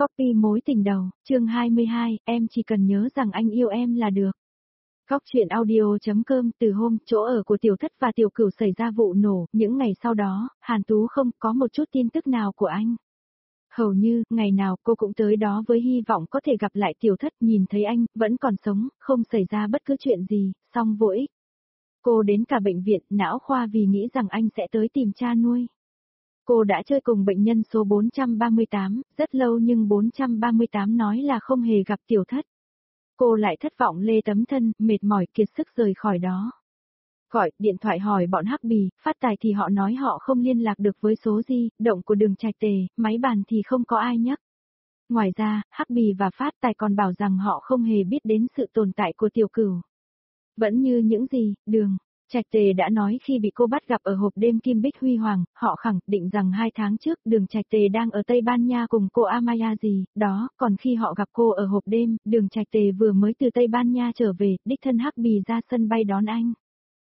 Copy mối tình đầu, chương 22, em chỉ cần nhớ rằng anh yêu em là được. Góc truyện audio.com. Từ hôm chỗ ở của Tiểu Thất và Tiểu Cửu xảy ra vụ nổ, những ngày sau đó, Hàn Tú không có một chút tin tức nào của anh. Hầu như, ngày nào cô cũng tới đó với hy vọng có thể gặp lại Tiểu Thất, nhìn thấy anh, vẫn còn sống, không xảy ra bất cứ chuyện gì, song vô ích. Cô đến cả bệnh viện, não khoa vì nghĩ rằng anh sẽ tới tìm cha nuôi. Cô đã chơi cùng bệnh nhân số 438, rất lâu nhưng 438 nói là không hề gặp Tiểu Thất. Cô lại thất vọng lê tấm thân, mệt mỏi kiệt sức rời khỏi đó. Gọi, điện thoại hỏi bọn Hắc Bì, Phát Tài thì họ nói họ không liên lạc được với số di động của Đường Trạch Tề, máy bàn thì không có ai nhắc. Ngoài ra, Hắc Bì và Phát Tài còn bảo rằng họ không hề biết đến sự tồn tại của Tiểu Cửu. Vẫn như những gì, Đường Trạch Tề đã nói khi bị cô bắt gặp ở hộp đêm Kim Bích Huy Hoàng, họ khẳng định rằng 2 tháng trước Đường Trạch Tề đang ở Tây Ban Nha cùng cô Amaya gì, đó, còn khi họ gặp cô ở hộp đêm, Đường Trạch Tề vừa mới từ Tây Ban Nha trở về, đích thân Hắc Bì ra sân bay đón anh.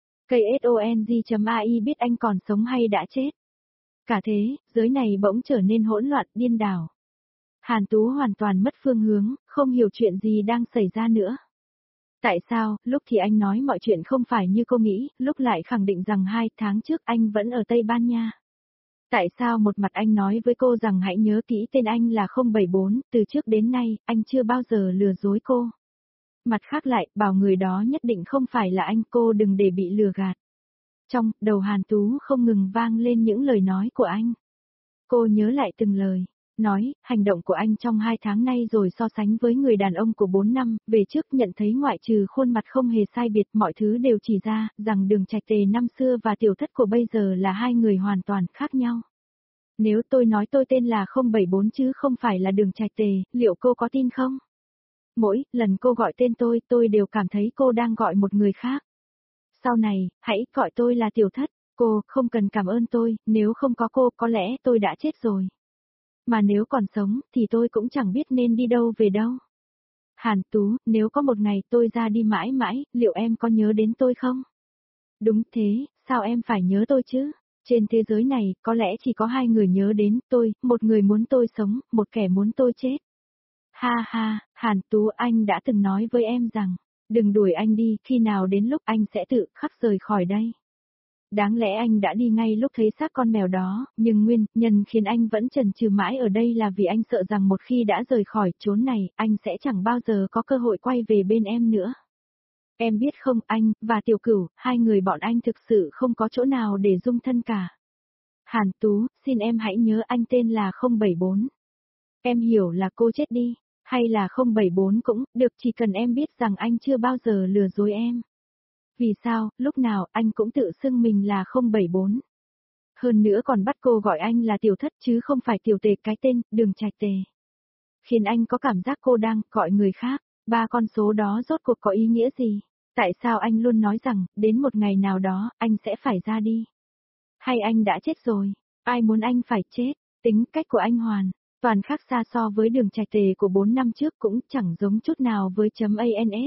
KSONG.ai biết anh còn sống hay đã chết. Cả thế, giới này bỗng trở nên hỗn loạn, điên đảo. Hàn Tú hoàn toàn mất phương hướng, không hiểu chuyện gì đang xảy ra nữa. Tại sao, lúc thì anh nói mọi chuyện không phải như cô nghĩ, lúc lại khẳng định rằng 2 tháng trước anh vẫn ở Tây Ban Nha? Tại sao một mặt anh nói với cô rằng hãy nhớ kỹ tên anh là 074, từ trước đến nay, anh chưa bao giờ lừa dối cô. Mặt khác lại, bảo người đó nhất định không phải là anh, cô đừng để bị lừa gạt. Trong đầu Hàn Tú không ngừng vang lên những lời nói của anh. Cô nhớ lại từng lời. Nói, hành động của anh trong 2 tháng nay rồi so sánh với người đàn ông của 4 năm, về trước nhận thấy ngoại trừ khuôn mặt không hề sai biệt, mọi thứ đều chỉ ra, rằng Đường Trạch Tề năm xưa và Tiểu Thất của bây giờ là hai người hoàn toàn khác nhau. Nếu tôi nói tôi tên là 074 chứ không phải là Đường Trạch Tề, liệu cô có tin không? Mỗi lần cô gọi tên tôi đều cảm thấy cô đang gọi một người khác. Sau này, hãy gọi tôi là Tiểu Thất, cô không cần cảm ơn tôi, nếu không có cô có lẽ tôi đã chết rồi. Mà nếu còn sống, thì tôi cũng chẳng biết nên đi đâu về đâu. Hàn Tú, nếu có một ngày tôi ra đi mãi mãi, liệu em có nhớ đến tôi không? Đúng thế, sao em phải nhớ tôi chứ? Trên thế giới này, có lẽ chỉ có 2 người nhớ đến tôi, một người muốn tôi sống, một kẻ muốn tôi chết. Ha ha, Hàn Tú, anh đã từng nói với em rằng, đừng đuổi anh đi, khi nào đến lúc anh sẽ tự khắc rời khỏi đây. Đáng lẽ anh đã đi ngay lúc thấy xác con mèo đó, nhưng nguyên nhân khiến anh vẫn chần chừ mãi ở đây là vì anh sợ rằng một khi đã rời khỏi chốn này, anh sẽ chẳng bao giờ có cơ hội quay về bên em nữa. Em biết không, anh, và Tiểu Cửu, 2 người bọn anh thực sự không có chỗ nào để dung thân cả. Hàn Tú, xin em hãy nhớ anh tên là 074. Em hiểu là cô chết đi, hay là 074 cũng, được, chỉ cần em biết rằng anh chưa bao giờ lừa dối em. Vì sao, lúc nào anh cũng tự xưng mình là 074. Hơn nữa còn bắt cô gọi anh là Tiểu Thất chứ không phải Tiểu Tề, cái tên Đường Trạch Tề. Khiến anh có cảm giác cô đang gọi người khác. 3 con số đó rốt cuộc có ý nghĩa gì? Tại sao anh luôn nói rằng, đến một ngày nào đó, anh sẽ phải ra đi? Hay anh đã chết rồi? Ai muốn anh phải chết? Tính cách của anh hoàn toàn khác xa so với Đường Trạch Tề của 4 năm trước, cũng chẳng giống chút nào với .ans.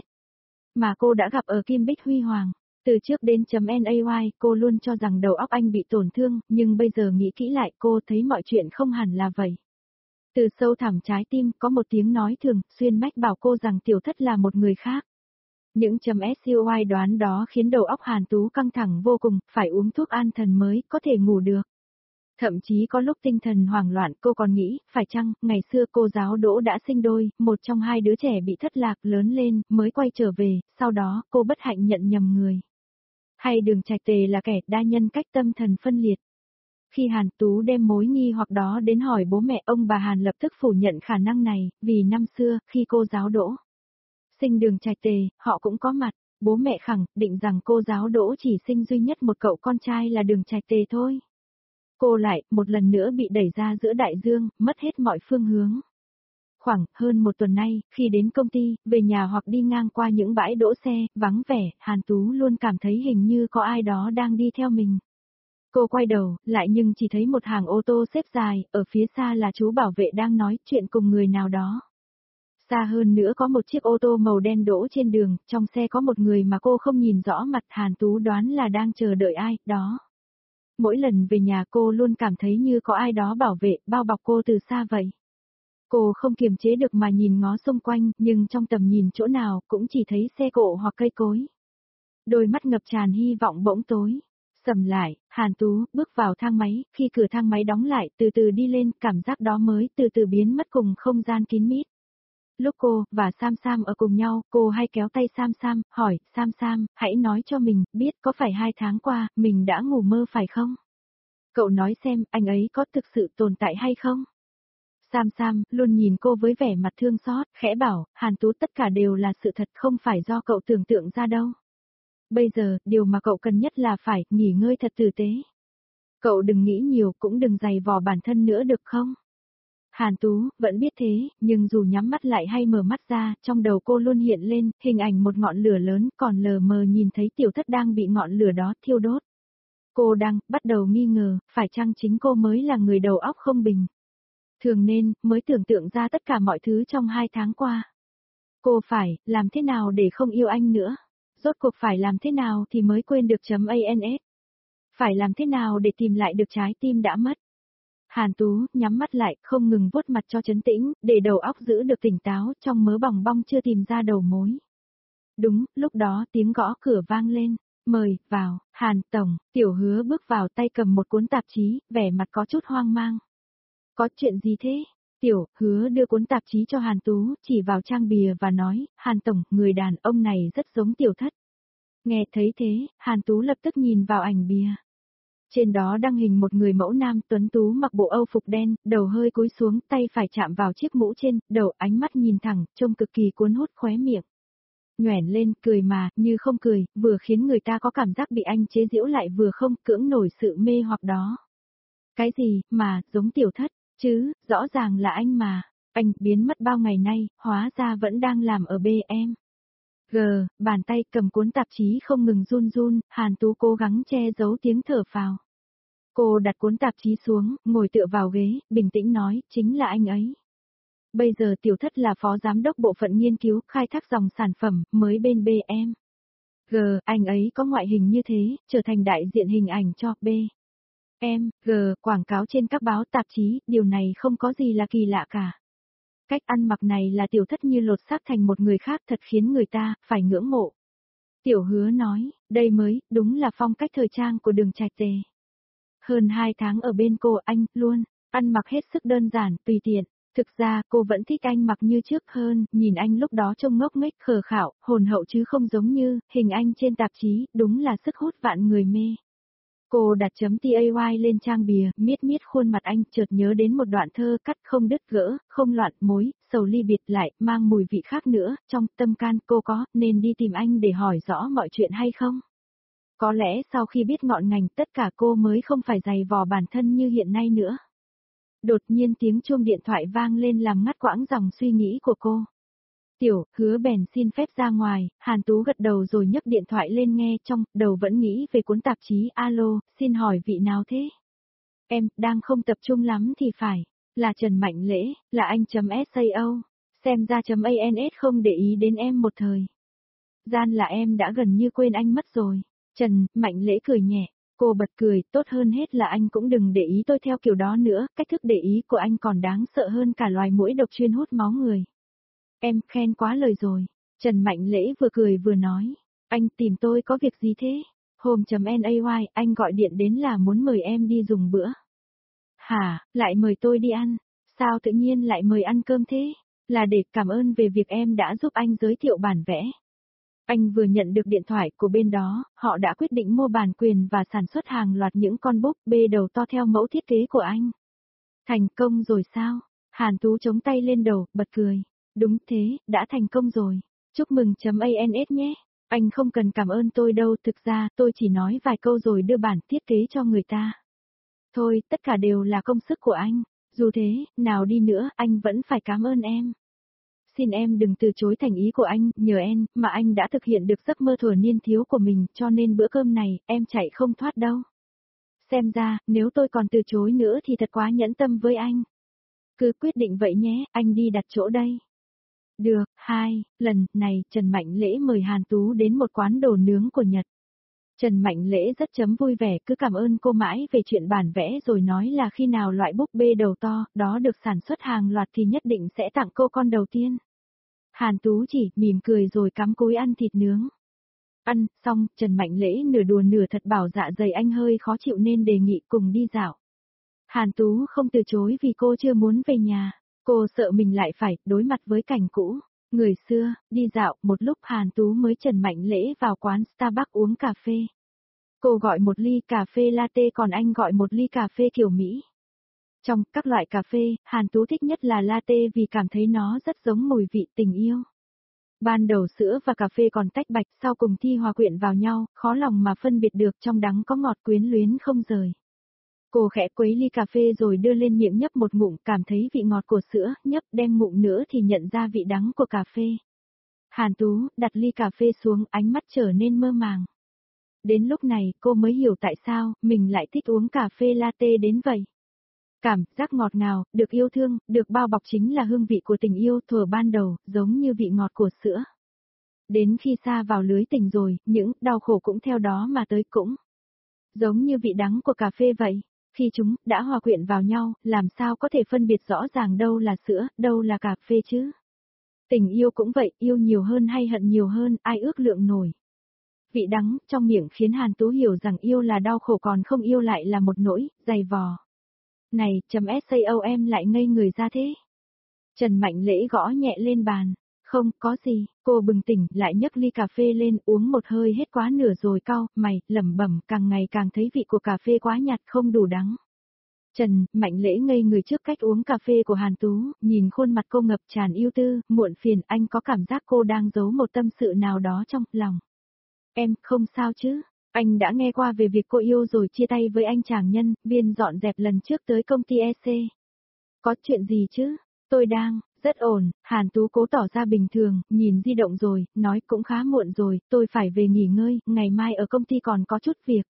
Mà cô đã gặp ở Kim Bích Huy Hoàng. Từ trước đến .nay, cô luôn cho rằng đầu óc anh bị tổn thương, nhưng bây giờ nghĩ kỹ lại cô thấy mọi chuyện không hẳn là vậy. Từ sâu thẳm trái tim, có một tiếng nói thường, xuyên mách bảo cô rằng Tiểu Thất là một người khác. Những .scoy đoán đó khiến đầu óc Hàn Tú căng thẳng vô cùng, phải uống thuốc an thần mới có thể ngủ được. Thậm chí có lúc tinh thần hoảng loạn cô còn nghĩ, phải chăng, ngày xưa cô giáo Đỗ đã sinh đôi, một trong 2 đứa trẻ bị thất lạc lớn lên, mới quay trở về, sau đó cô bất hạnh nhận nhầm người. Hay Đường Trạch Tề là kẻ đa nhân cách tâm thần phân liệt. Khi Hàn Tú đem mối nghi hoặc đó đến hỏi bố mẹ, ông bà Hàn lập tức phủ nhận khả năng này, vì năm xưa, khi cô giáo Đỗ sinh Đường Trạch Tề, họ cũng có mặt. Bố mẹ khẳng định rằng cô giáo Đỗ chỉ sinh duy nhất một cậu con trai là Đường Trạch Tề thôi. Cô lại, một lần nữa bị đẩy ra giữa đại dương, mất hết mọi phương hướng. Khoảng hơn 1 tuần nay, khi đến công ty, về nhà hoặc đi ngang qua những bãi đỗ xe, vắng vẻ, Hàn Tú luôn cảm thấy hình như có ai đó đang đi theo mình. Cô quay đầu, lại nhưng chỉ thấy một hàng ô tô xếp dài, ở phía xa là chú bảo vệ đang nói chuyện cùng người nào đó. Xa hơn nữa có một chiếc ô tô màu đen đỗ trên đường, trong xe có một người mà cô không nhìn rõ mặt, Hàn Tú đoán là đang chờ đợi ai, đó. Mỗi lần về nhà cô luôn cảm thấy như có ai đó bảo vệ, bao bọc cô từ xa vậy. Cô không kiềm chế được mà nhìn ngó xung quanh, nhưng trong tầm nhìn chỗ nào cũng chỉ thấy xe cộ hoặc cây cối. Đôi mắt ngập tràn hy vọng bỗng tối. Sầm lại, Hàn Tú bước vào thang máy, khi cửa thang máy đóng lại, từ từ đi lên, cảm giác đó mới từ từ biến mất cùng không gian kín mít. Lúc cô và Sam Sam ở cùng nhau, cô hay kéo tay Sam Sam, hỏi, Sam Sam, hãy nói cho mình, biết có phải 2 tháng qua, mình đã ngủ mơ phải không? Cậu nói xem, anh ấy có thực sự tồn tại hay không? Sam Sam luôn nhìn cô với vẻ mặt thương xót, khẽ bảo, Hàn Tú tất cả đều là sự thật, không phải do cậu tưởng tượng ra đâu. Bây giờ, điều mà cậu cần nhất là phải nghỉ ngơi thật tử tế. Cậu đừng nghĩ nhiều, cũng đừng dày vò bản thân nữa được không? Hàn Tú vẫn biết thế, nhưng dù nhắm mắt lại hay mở mắt ra, trong đầu cô luôn hiện lên hình ảnh một ngọn lửa lớn, còn lờ mờ nhìn thấy tiểu thất đang bị ngọn lửa đó thiêu đốt. Cô đang bắt đầu nghi ngờ, phải chăng chính cô mới là người đầu óc không bình. Thường nên, mới tưởng tượng ra tất cả mọi thứ trong 2 tháng qua. Cô phải, làm thế nào để không yêu anh nữa? Rốt cuộc phải làm thế nào thì mới quên được .ans? Phải làm thế nào để tìm lại được trái tim đã mất? Hàn Tú nhắm mắt lại, không ngừng vuốt mặt cho trấn tĩnh, để đầu óc giữ được tỉnh táo, trong mớ bòng bong chưa tìm ra đầu mối. Đúng, lúc đó tiếng gõ cửa vang lên. Mời, vào, Hàn Tổng, Tiểu Hứa bước vào tay cầm một cuốn tạp chí, vẻ mặt có chút hoang mang. Có chuyện gì thế? Tiểu Hứa đưa cuốn tạp chí cho Hàn Tú, chỉ vào trang bìa và nói, Hàn Tổng, người đàn ông này rất giống Tiểu Thất. Nghe thấy thế, Hàn Tú lập tức nhìn vào ảnh bìa. Trên đó đăng hình một người mẫu nam tuấn tú mặc bộ Âu phục đen, đầu hơi cúi xuống, tay phải chạm vào chiếc mũ trên, đầu ánh mắt nhìn thẳng, trông cực kỳ cuốn hút, khóe miệng nhoẻn lên, cười mà, như không cười, vừa khiến người ta có cảm giác bị anh chế giễu lại vừa không cưỡng nổi sự mê hoặc đó. Cái gì, mà, giống Tiểu Thất, chứ, rõ ràng là anh mà, anh biến mất bao ngày nay, hóa ra vẫn đang làm ở BM. Bàn tay cầm cuốn tạp chí không ngừng run run, Hàn Tú cố gắng che giấu tiếng thở phào. Cô đặt cuốn tạp chí xuống, ngồi tựa vào ghế, bình tĩnh nói, chính là anh ấy. Bây giờ Tiểu Thất là phó giám đốc bộ phận nghiên cứu, khai thác dòng sản phẩm, mới bên BM. Anh ấy có ngoại hình như thế, trở thành đại diện hình ảnh cho quảng cáo trên các báo tạp chí, điều này không có gì là kỳ lạ cả. Cách ăn mặc này là Tiểu Thất như lột xác thành một người khác thật khiến người ta phải ngưỡng mộ. Tiểu Hứa nói, đây mới, đúng là phong cách thời trang của Đường Trạch Tề. Hơn 2 tháng ở bên cô anh, luôn, ăn mặc hết sức đơn giản, tùy tiện. Thực ra cô vẫn thích anh mặc như trước hơn, nhìn anh lúc đó trông ngốc nghếch khờ khạo, hồn hậu chứ không giống như hình anh trên tạp chí, đúng là sức hút vạn người mê. Cô đặt .tay lên trang bìa, miết khuôn mặt anh, chợt nhớ đến một đoạn thơ cắt không đứt gỡ, không loạn mối, sầu ly biệt lại, mang mùi vị khác nữa, trong tâm can cô có nên đi tìm anh để hỏi rõ mọi chuyện hay không? Có lẽ sau khi biết ngọn ngành tất cả cô mới không phải giày vò bản thân như hiện nay nữa. Đột nhiên tiếng chuông điện thoại vang lên làm ngắt quãng dòng suy nghĩ của cô. Tiểu Hứa bèn xin phép ra ngoài, Hàn Tú gật đầu rồi nhấc điện thoại lên nghe, trong đầu vẫn nghĩ về cuốn tạp chí. Alo, xin hỏi vị nào thế? Em đang không tập trung lắm thì phải, là Trần Mạnh Lễ, là anh .sao, xem ra .ans không để ý đến em một thời. Gian là em đã gần như quên anh mất rồi. Trần Mạnh Lễ cười nhẹ. Cô bật cười, tốt hơn hết là anh cũng đừng để ý tôi theo kiểu đó nữa, cách thức để ý của anh còn đáng sợ hơn cả loài muỗi độc chuyên hút máu người. Em khen quá lời rồi. Trần Mạnh Lễ vừa cười vừa nói, anh tìm tôi có việc gì thế? Hôm.nay anh gọi điện đến là muốn mời em đi dùng bữa. Hả, lại mời tôi đi ăn? Sao tự nhiên lại mời ăn cơm thế? Là để cảm ơn về việc em đã giúp anh giới thiệu bản vẽ. Anh vừa nhận được điện thoại của bên đó, họ đã quyết định mua bản quyền và sản xuất hàng loạt những con búp bê đầu to theo mẫu thiết kế của anh. Thành công rồi sao? Hàn Tú chống tay lên đầu, bật cười. Đúng thế, đã thành công rồi. Chúc mừng .ans nhé. Anh không cần cảm ơn tôi đâu, thực ra tôi chỉ nói vài câu rồi đưa bản thiết kế cho người ta. Thôi, tất cả đều là công sức của anh. Dù thế, nào đi nữa, anh vẫn phải cảm ơn em. Xin em đừng từ chối thành ý của anh, nhờ em, mà anh đã thực hiện được giấc mơ thuở niên thiếu của mình, cho nên bữa cơm này, em chạy không thoát đâu. Xem ra, nếu tôi còn từ chối nữa thì thật quá nhẫn tâm với anh. Cứ quyết định vậy nhé, anh đi đặt chỗ đây. Được, lần này, Trần Mạnh Lễ mời Hàn Tú đến một quán đồ nướng của Nhật. Trần Mạnh Lễ rất vui vẻ cứ cảm ơn cô mãi về chuyện bản vẽ rồi nói là khi nào loại búp bê đầu to đó được sản xuất hàng loạt thì nhất định sẽ tặng cô con đầu tiên. Hàn Tú chỉ mỉm cười rồi cắm cúi ăn thịt nướng. Ăn xong, Trần Mạnh Lễ nửa đùa nửa thật bảo dạ dày anh hơi khó chịu nên đề nghị cùng đi dạo. Hàn Tú không từ chối vì cô chưa muốn về nhà, cô sợ mình lại phải đối mặt với cảnh cũ. Người xưa, đi dạo, một lúc Hàn Tú mới Trần Mạnh Lễ vào quán Starbucks uống cà phê. Cô gọi một ly cà phê latte còn anh gọi một ly cà phê kiểu Mỹ. Trong các loại cà phê, Hàn Tú thích nhất là latte vì cảm thấy nó rất giống mùi vị tình yêu. Ban đầu sữa và cà phê còn tách bạch, sau cùng thi hòa quyện vào nhau, khó lòng mà phân biệt được trong đắng có ngọt quyến luyến không rời. Cô khẽ quấy ly cà phê rồi đưa lên miệng nhấp một ngụm, cảm thấy vị ngọt của sữa, nhấp đem ngụm nữa thì nhận ra vị đắng của cà phê. Hàn Tú đặt ly cà phê xuống, ánh mắt trở nên mơ màng. Đến lúc này, cô mới hiểu tại sao mình lại thích uống cà phê latte đến vậy. Cảm giác ngọt ngào, được yêu thương, được bao bọc chính là hương vị của tình yêu thuở ban đầu, giống như vị ngọt của sữa. Đến khi xa vào lưới tình rồi, những đau khổ cũng theo đó mà tới cũng. Giống như vị đắng của cà phê vậy, khi chúng đã hòa quyện vào nhau, làm sao có thể phân biệt rõ ràng đâu là sữa, đâu là cà phê chứ. Tình yêu cũng vậy, yêu nhiều hơn hay hận nhiều hơn, ai ước lượng nổi. Vị đắng trong miệng khiến Hàn Tú hiểu rằng yêu là đau khổ còn không yêu lại là một nỗi, dày vò. Này, SAOM lại ngây người ra thế. Trần Mạnh Lễ gõ nhẹ lên bàn. Không, có gì, cô bừng tỉnh lại nhấc ly cà phê lên uống một hơi hết quá nửa rồi cau mày, lẩm bẩm càng ngày càng thấy vị của cà phê quá nhạt không đủ đắng. Trần Mạnh Lễ ngây người trước cách uống cà phê của Hàn Tú, nhìn khuôn mặt cô ngập tràn yêu tư, muộn phiền anh có cảm giác cô đang giấu một tâm sự nào đó trong lòng. Em, không sao chứ, anh đã nghe qua về việc cô yêu rồi chia tay với anh chàng nhân, viên dọn dẹp lần trước tới công ty EC. Có chuyện gì chứ, tôi đang, rất ổn, Hàn Tú cố tỏ ra bình thường, nhìn di động rồi, nói cũng khá muộn rồi, tôi phải về nghỉ ngơi, ngày mai ở công ty còn có chút việc.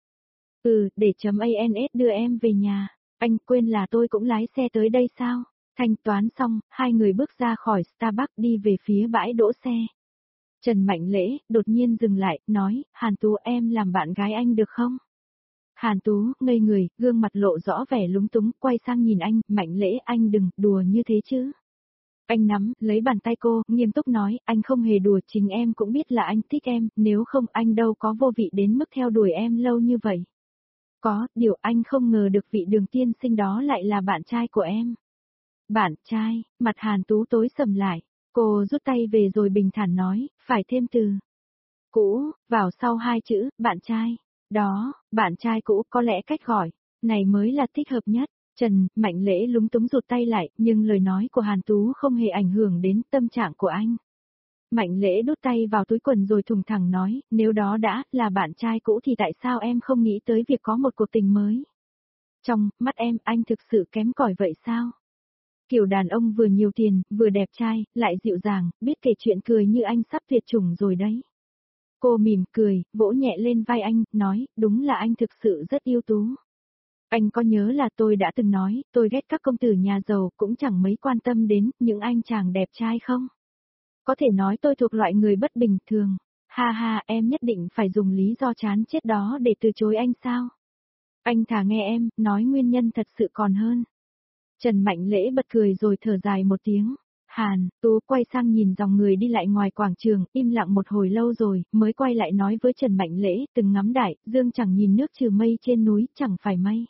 Để ANS đưa em về nhà, anh quên là tôi cũng lái xe tới đây sao? Thanh toán xong, hai người bước ra khỏi Starbucks đi về phía bãi đỗ xe. Trần Mạnh Lễ đột nhiên dừng lại, nói, Hàn Tú em làm bạn gái anh được không? Hàn Tú ngây người, gương mặt lộ rõ vẻ lúng túng, quay sang nhìn anh, Mạnh Lễ anh đừng đùa như thế chứ. Anh nắm lấy bàn tay cô, nghiêm túc nói, anh không hề đùa, chính em cũng biết là anh thích em, nếu không anh đâu có vô vị đến mức theo đuổi em lâu như vậy. Có, điều anh không ngờ được vị Đường tiên sinh đó lại là bạn trai của em. Bạn trai, mặt Hàn Tú tối sầm lại, cô rút tay về rồi bình thản nói, phải thêm từ cũ, vào sau hai chữ, bạn trai. Đó, bạn trai cũ có lẽ cách gọi, này mới là thích hợp nhất. Trần Mạnh Lễ lúng túng rụt tay lại, nhưng lời nói của Hàn Tú không hề ảnh hưởng đến tâm trạng của anh. Mạnh Lễ đút tay vào túi quần rồi thùng thẳng nói, nếu đó đã là bạn trai cũ thì tại sao em không nghĩ tới việc có một cuộc tình mới? Trong mắt em, anh thực sự kém cỏi vậy sao? Kiểu đàn ông vừa nhiều tiền, vừa đẹp trai, lại dịu dàng, biết kể chuyện cười như anh sắp tuyệt chủng rồi đấy. Cô mỉm cười, vỗ nhẹ lên vai anh, nói, đúng là anh thực sự rất ưu tú. Anh có nhớ là tôi đã từng nói, tôi ghét các công tử nhà giàu, cũng chẳng mấy quan tâm đến những anh chàng đẹp trai không? Có thể nói tôi thuộc loại người bất bình thường. Ha ha, em nhất định phải dùng lý do chán chết đó để từ chối anh sao? Anh thà nghe em, nói nguyên nhân thật sự còn hơn. Trần Mạnh Lễ bật cười rồi thở dài một tiếng. Hàn Tú quay sang nhìn dòng người đi lại ngoài quảng trường, im lặng một hồi lâu rồi, mới quay lại nói với Trần Mạnh Lễ, từng ngắm đại, dương chẳng nhìn nước trừ mây trên núi, chẳng phải mây.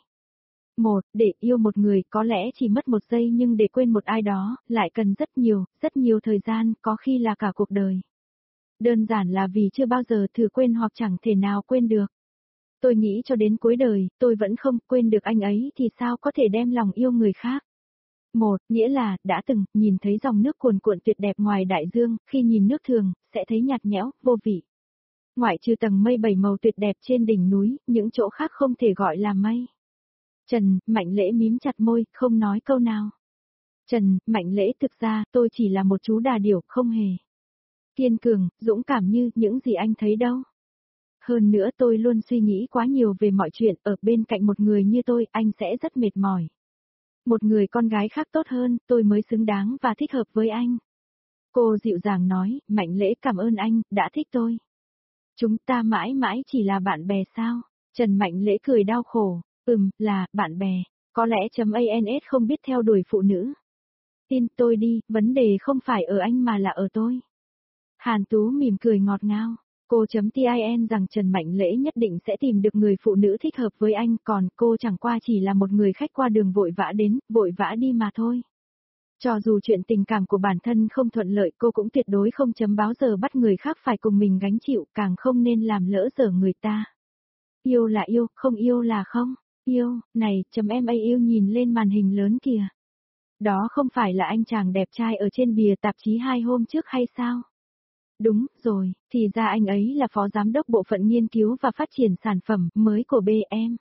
Để yêu một người có lẽ chỉ mất một giây nhưng để quên một ai đó, lại cần rất nhiều thời gian, có khi là cả cuộc đời. Đơn giản là vì chưa bao giờ thử quên hoặc chẳng thể nào quên được. Tôi nghĩ cho đến cuối đời, tôi vẫn không quên được anh ấy thì sao có thể đem lòng yêu người khác. Nghĩa là, đã từng, nhìn thấy dòng nước cuồn cuộn tuyệt đẹp ngoài đại dương, khi nhìn nước thường, sẽ thấy nhạt nhẽo, vô vị. Ngoại trừ tầng mây bảy màu tuyệt đẹp trên đỉnh núi, những chỗ khác không thể gọi là mây. Trần Mạnh Lễ mím chặt môi, không nói câu nào. Trần Mạnh Lễ thực ra, tôi chỉ là một chú đà điểu, không hề kiên cường, dũng cảm như những gì anh thấy đâu. Hơn nữa tôi luôn suy nghĩ quá nhiều về mọi chuyện, ở bên cạnh một người như tôi, anh sẽ rất mệt mỏi. Một người con gái khác tốt hơn, tôi mới xứng đáng và thích hợp với anh. Cô dịu dàng nói, Mạnh Lễ cảm ơn anh, đã thích tôi. Chúng ta mãi mãi chỉ là bạn bè sao? Trần Mạnh Lễ cười đau khổ. Là, bạn bè. Có lẽ .ans không biết theo đuổi phụ nữ. Tin tôi đi, vấn đề không phải ở anh mà là ở tôi. Hàn Tú mỉm cười ngọt ngào. Cô .tin rằng Trần Mạnh Lễ nhất định sẽ tìm được người phụ nữ thích hợp với anh, còn cô chẳng qua chỉ là một người khách qua đường vội vã đến, vội vã đi mà thôi. Cho dù chuyện tình cảm của bản thân không thuận lợi, cô cũng tuyệt đối không báo giờ bắt người khác phải cùng mình gánh chịu, càng không nên làm lỡ dở người ta. Yêu là yêu, không yêu là không. Yêu, này, .ma yêu nhìn lên màn hình lớn kìa. Đó không phải là anh chàng đẹp trai ở trên bìa tạp chí 2 hôm trước hay sao? Đúng rồi, thì ra anh ấy là phó giám đốc bộ phận nghiên cứu và phát triển sản phẩm mới của BM.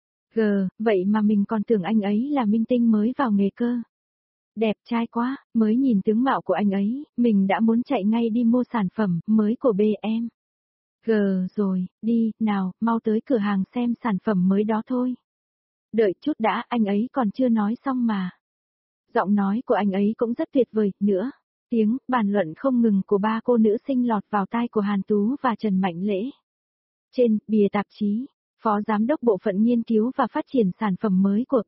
Vậy mà mình còn tưởng anh ấy là minh tinh mới vào nghề cơ. Đẹp trai quá, mới nhìn tướng mạo của anh ấy, mình đã muốn chạy ngay đi mua sản phẩm mới của BM. Rồi, đi, nào, mau tới cửa hàng xem sản phẩm mới đó thôi. Đợi chút đã, anh ấy còn chưa nói xong mà. Giọng nói của anh ấy cũng rất tuyệt vời, nữa. Tiếng bàn luận không ngừng của ba cô nữ sinh lọt vào tai của Hàn Tú và Trần Mạnh Lễ. Trên bìa tạp chí, phó giám đốc bộ phận nghiên cứu và phát triển sản phẩm mới của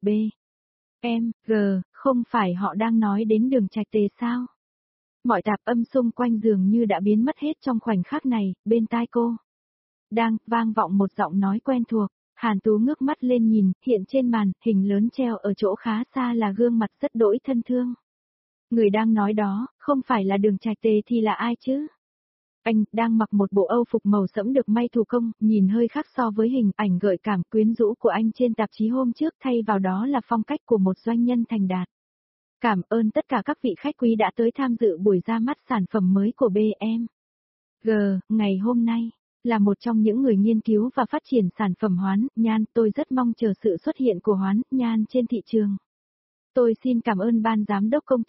BMG, không phải họ đang nói đến Đường Trạch Tề sao? Mọi tạp âm xung quanh dường như đã biến mất hết trong khoảnh khắc này, bên tai cô. Đang vang vọng một giọng nói quen thuộc. Hàn Tú ngước mắt lên nhìn, hiện trên màn hình lớn treo ở chỗ khá xa là gương mặt rất đỗi thân thương. Người đang nói đó, không phải là Đường Trạch Tề thì là ai chứ? Anh đang mặc một bộ âu phục màu sẫm được may thủ công, nhìn hơi khác so với hình ảnh gợi cảm quyến rũ của anh trên tạp chí hôm trước, thay vào đó là phong cách của một doanh nhân thành đạt. Cảm ơn tất cả các vị khách quý đã tới tham dự buổi ra mắt sản phẩm mới của BMG ngày hôm nay. Là một trong những người nghiên cứu và phát triển sản phẩm hoán nhan, tôi rất mong chờ sự xuất hiện của hoán nhan trên thị trường. Tôi xin cảm ơn ban giám đốc công ty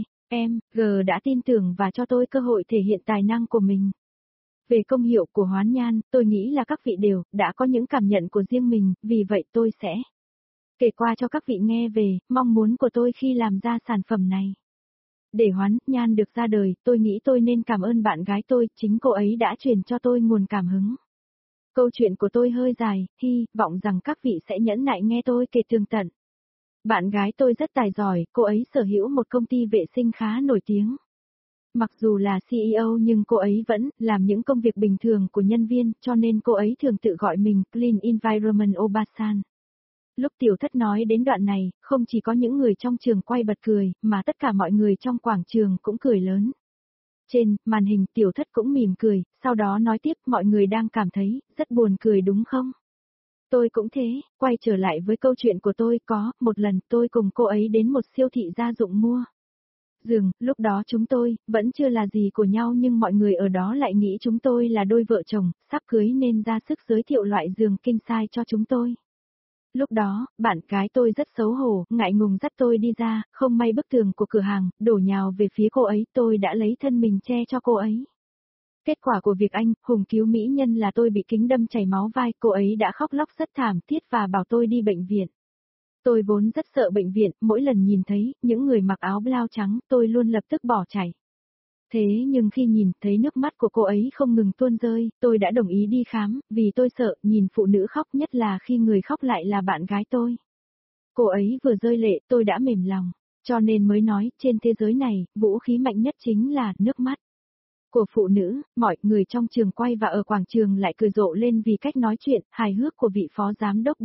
BMG đã tin tưởng và cho tôi cơ hội thể hiện tài năng của mình. Về công hiệu của hoán nhan, tôi nghĩ là các vị đều đã có những cảm nhận của riêng mình, vì vậy tôi sẽ kể qua cho các vị nghe về mong muốn của tôi khi làm ra sản phẩm này. Để hoán nhan được ra đời, tôi nghĩ tôi nên cảm ơn bạn gái tôi, chính cô ấy đã truyền cho tôi nguồn cảm hứng. Câu chuyện của tôi hơi dài, hy vọng rằng các vị sẽ nhẫn nại nghe tôi kể tường tận. Bạn gái tôi rất tài giỏi, cô ấy sở hữu một công ty vệ sinh khá nổi tiếng. Mặc dù là CEO nhưng cô ấy vẫn làm những công việc bình thường của nhân viên, cho nên cô ấy thường tự gọi mình Clean Environment Obasan. Lúc Tiểu Thất nói đến đoạn này, không chỉ có những người trong trường quay bật cười, mà tất cả mọi người trong quảng trường cũng cười lớn. Trên màn hình Tiểu Thất cũng mỉm cười, sau đó nói tiếp mọi người đang cảm thấy rất buồn cười đúng không? Tôi cũng thế, quay trở lại với câu chuyện của tôi, có một lần tôi cùng cô ấy đến một siêu thị gia dụng mua giường, lúc đó chúng tôi vẫn chưa là gì của nhau nhưng mọi người ở đó lại nghĩ chúng tôi là đôi vợ chồng, sắp cưới nên ra sức giới thiệu loại giường king size cho chúng tôi. Lúc đó, bạn gái tôi rất xấu hổ, ngại ngùng dắt tôi đi ra, không may bức tường của cửa hàng, đổ nhào về phía cô ấy, tôi đã lấy thân mình che cho cô ấy. Kết quả của việc anh, hùng cứu mỹ nhân là tôi bị kính đâm chảy máu vai, cô ấy đã khóc lóc rất thảm thiết và bảo tôi đi bệnh viện. Tôi vốn rất sợ bệnh viện, mỗi lần nhìn thấy những người mặc áo blau trắng, tôi luôn lập tức bỏ chạy. Thế nhưng khi nhìn thấy nước mắt của cô ấy không ngừng tuôn rơi, tôi đã đồng ý đi khám, vì tôi sợ nhìn phụ nữ khóc, nhất là khi người khóc lại là bạn gái tôi. Cô ấy vừa rơi lệ, tôi đã mềm lòng, cho nên mới nói, trên thế giới này, vũ khí mạnh nhất chính là nước mắt của phụ nữ. Mọi người trong trường quay và ở quảng trường lại cười rộ lên vì cách nói chuyện hài hước của vị phó giám đốc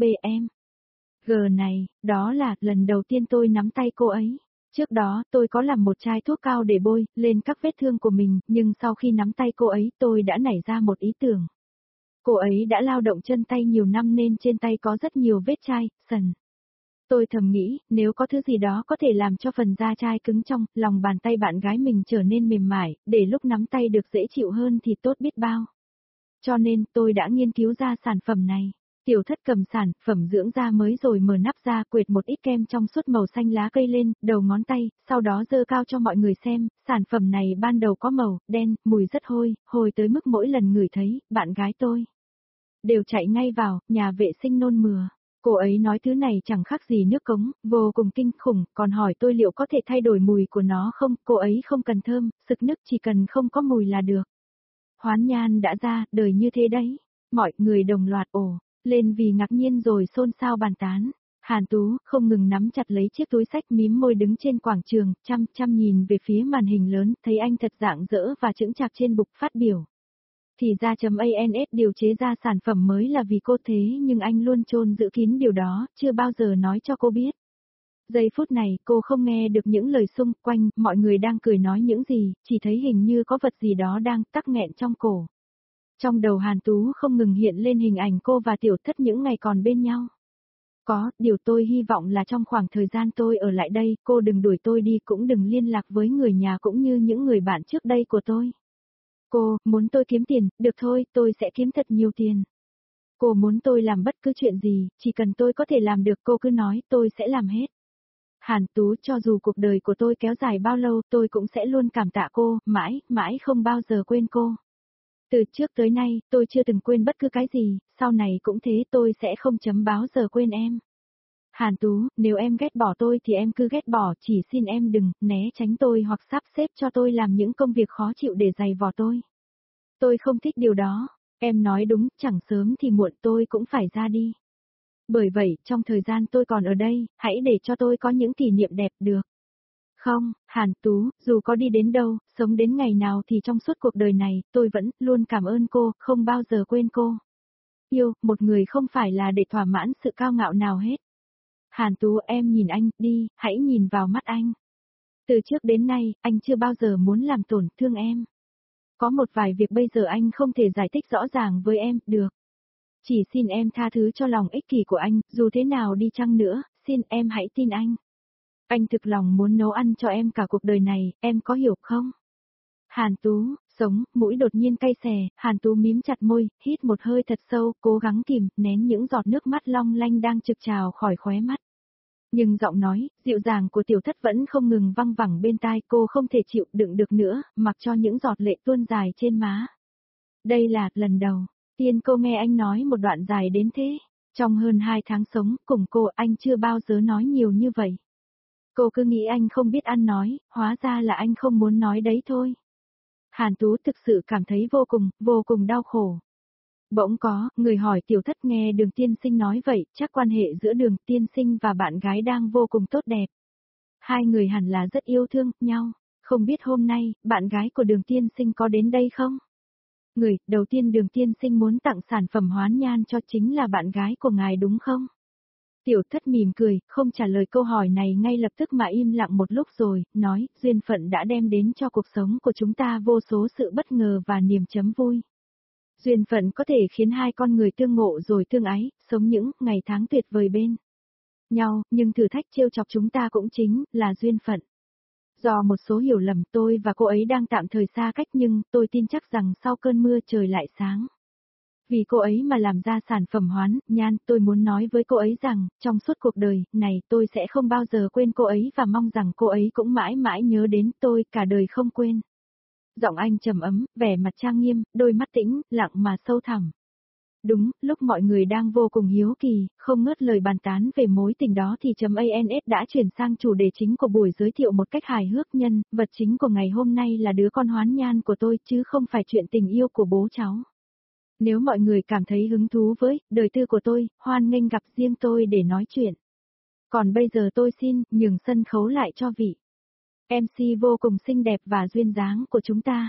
BMG này. Đó là lần đầu tiên tôi nắm tay cô ấy. Trước đó, tôi có làm một chai thuốc cao để bôi lên các vết thương của mình, nhưng sau khi nắm tay cô ấy, tôi đã nảy ra một ý tưởng. Cô ấy đã lao động chân tay nhiều năm nên trên tay có rất nhiều vết chai, sần. Tôi thầm nghĩ, nếu có thứ gì đó có thể làm cho phần da chai cứng trong lòng bàn tay bạn gái mình trở nên mềm mại, để lúc nắm tay được dễ chịu hơn thì tốt biết bao. Cho nên, tôi đã nghiên cứu ra sản phẩm này. Tiểu Thất cầm sản phẩm dưỡng da mới rồi mở nắp ra, quệt một ít kem trong suốt màu xanh lá cây lên đầu ngón tay, sau đó giơ cao cho mọi người xem. Sản phẩm này ban đầu có màu đen, mùi rất hôi tới mức mỗi lần ngửi thấy, bạn gái tôi đều chạy ngay vào nhà vệ sinh nôn mửa. Cô ấy nói thứ này chẳng khác gì nước cống, vô cùng kinh khủng, còn hỏi tôi liệu có thể thay đổi mùi của nó không. Cô ấy không cần thơm, sực nức, chỉ cần không có mùi là được. Hoán Nhan đã ra, đời như thế đấy. Mọi người đồng loạt ồ, lên vì ngạc nhiên rồi xôn xao bàn tán. Hàn Tú không ngừng nắm chặt lấy chiếc túi xách mím môi đứng trên quảng trường, chăm chăm nhìn về phía màn hình lớn, thấy anh thật rạng rỡ và chững chạc trên bục phát biểu. Thì ra .ans điều chế ra sản phẩm mới là vì cô thế nhưng anh luôn chôn giữ kín điều đó, chưa bao giờ nói cho cô biết. Giây phút này cô không nghe được những lời xung quanh, mọi người đang cười nói những gì, chỉ thấy hình như có vật gì đó đang tắc nghẹn trong cổ. Trong đầu Hàn Tú không ngừng hiện lên hình ảnh cô và Tiểu Thất những ngày còn bên nhau. Điều tôi hy vọng là trong khoảng thời gian tôi ở lại đây, cô đừng đuổi tôi đi cũng đừng liên lạc với người nhà cũng như những người bạn trước đây của tôi. Cô, muốn tôi kiếm tiền, được thôi, tôi sẽ kiếm thật nhiều tiền. Cô muốn tôi làm bất cứ chuyện gì, chỉ cần tôi có thể làm được cô cứ nói, tôi sẽ làm hết. Hàn Tú, cho dù cuộc đời của tôi kéo dài bao lâu, tôi cũng sẽ luôn cảm tạ cô, mãi, mãi không bao giờ quên cô. Từ trước tới nay, tôi chưa từng quên bất cứ cái gì, sau này cũng thế, tôi sẽ không chấm báo giờ quên em. Hàn Tú, nếu em ghét bỏ tôi thì em cứ ghét bỏ, chỉ xin em đừng né tránh tôi hoặc sắp xếp cho tôi làm những công việc khó chịu để giày vò tôi. Tôi không thích điều đó. Em nói đúng, chẳng sớm thì muộn tôi cũng phải ra đi. Bởi vậy, trong thời gian tôi còn ở đây, hãy để cho tôi có những kỷ niệm đẹp được. Không, Hàn Tú, dù có đi đến đâu, sống đến ngày nào thì trong suốt cuộc đời này, tôi vẫn luôn cảm ơn cô, không bao giờ quên cô. Yêu, một người không phải là để thỏa mãn sự cao ngạo nào hết. Hàn Tú, em nhìn anh, đi, hãy nhìn vào mắt anh. Từ trước đến nay, anh chưa bao giờ muốn làm tổn thương em. Có một vài việc bây giờ anh không thể giải thích rõ ràng với em, được. Chỉ xin em tha thứ cho lòng ích kỷ của anh, dù thế nào đi chăng nữa, xin em hãy tin anh. Anh thực lòng muốn nấu ăn cho em cả cuộc đời này, em có hiểu không? Hàn Tú, sống, mũi đột nhiên cay xè, Hàn Tú mím chặt môi, hít một hơi thật sâu, cố gắng kìm, nén những giọt nước mắt long lanh đang trực trào khỏi khóe mắt. Nhưng giọng nói, dịu dàng của Tiểu Thất vẫn không ngừng văng vẳng bên tai, cô không thể chịu đựng được nữa, mặc cho những giọt lệ tuôn dài trên má. Đây là lần đầu tiên cô nghe anh nói một đoạn dài đến thế. Trong hơn 2 tháng sống cùng cô anh chưa bao giờ nói nhiều như vậy. Cô cứ nghĩ anh không biết ăn nói, hóa ra là anh không muốn nói đấy thôi. Hàn Tú thực sự cảm thấy vô cùng đau khổ. Bỗng có người hỏi Tiểu Thất, nghe Đường tiên sinh nói vậy, chắc quan hệ giữa Đường tiên sinh và bạn gái đang vô cùng tốt đẹp. Hai người hẳn là rất yêu thương nhau, không biết hôm nay, bạn gái của Đường tiên sinh có đến đây không? Người đầu tiên Đường tiên sinh muốn tặng sản phẩm Hoán Nhan cho chính là bạn gái của ngài đúng không? Tiểu Thất mỉm cười, không trả lời câu hỏi này ngay lập tức mà im lặng một lúc rồi, nói, duyên phận đã đem đến cho cuộc sống của chúng ta vô số sự bất ngờ và niềm chấm vui. Duyên phận có thể khiến hai con người tương ngộ rồi tương ái, sống những ngày tháng tuyệt vời bên nhau, nhưng thử thách trêu chọc chúng ta cũng chính là duyên phận. Do một số hiểu lầm, tôi và cô ấy đang tạm thời xa cách, nhưng tôi tin chắc rằng sau cơn mưa trời lại sáng. Vì cô ấy mà làm ra sản phẩm Hoán Nhan, tôi muốn nói với cô ấy rằng, trong suốt cuộc đời này tôi sẽ không bao giờ quên cô ấy và mong rằng cô ấy cũng mãi mãi nhớ đến tôi, cả đời không quên. Giọng anh trầm ấm, vẻ mặt trang nghiêm, đôi mắt tĩnh, lặng mà sâu thẳm. Đúng, lúc mọi người đang vô cùng hiếu kỳ, không ngớt lời bàn tán về mối tình đó thì .ans đã chuyển sang chủ đề chính của buổi giới thiệu một cách hài hước. Nhân vật chính của ngày hôm nay là đứa con Hoán Nhan của tôi chứ không phải chuyện tình yêu của bố cháu. Nếu mọi người cảm thấy hứng thú với đời tư của tôi, hoan nghênh gặp riêng tôi để nói chuyện. Còn bây giờ tôi xin nhường sân khấu lại cho vị MC vô cùng xinh đẹp và duyên dáng của chúng ta.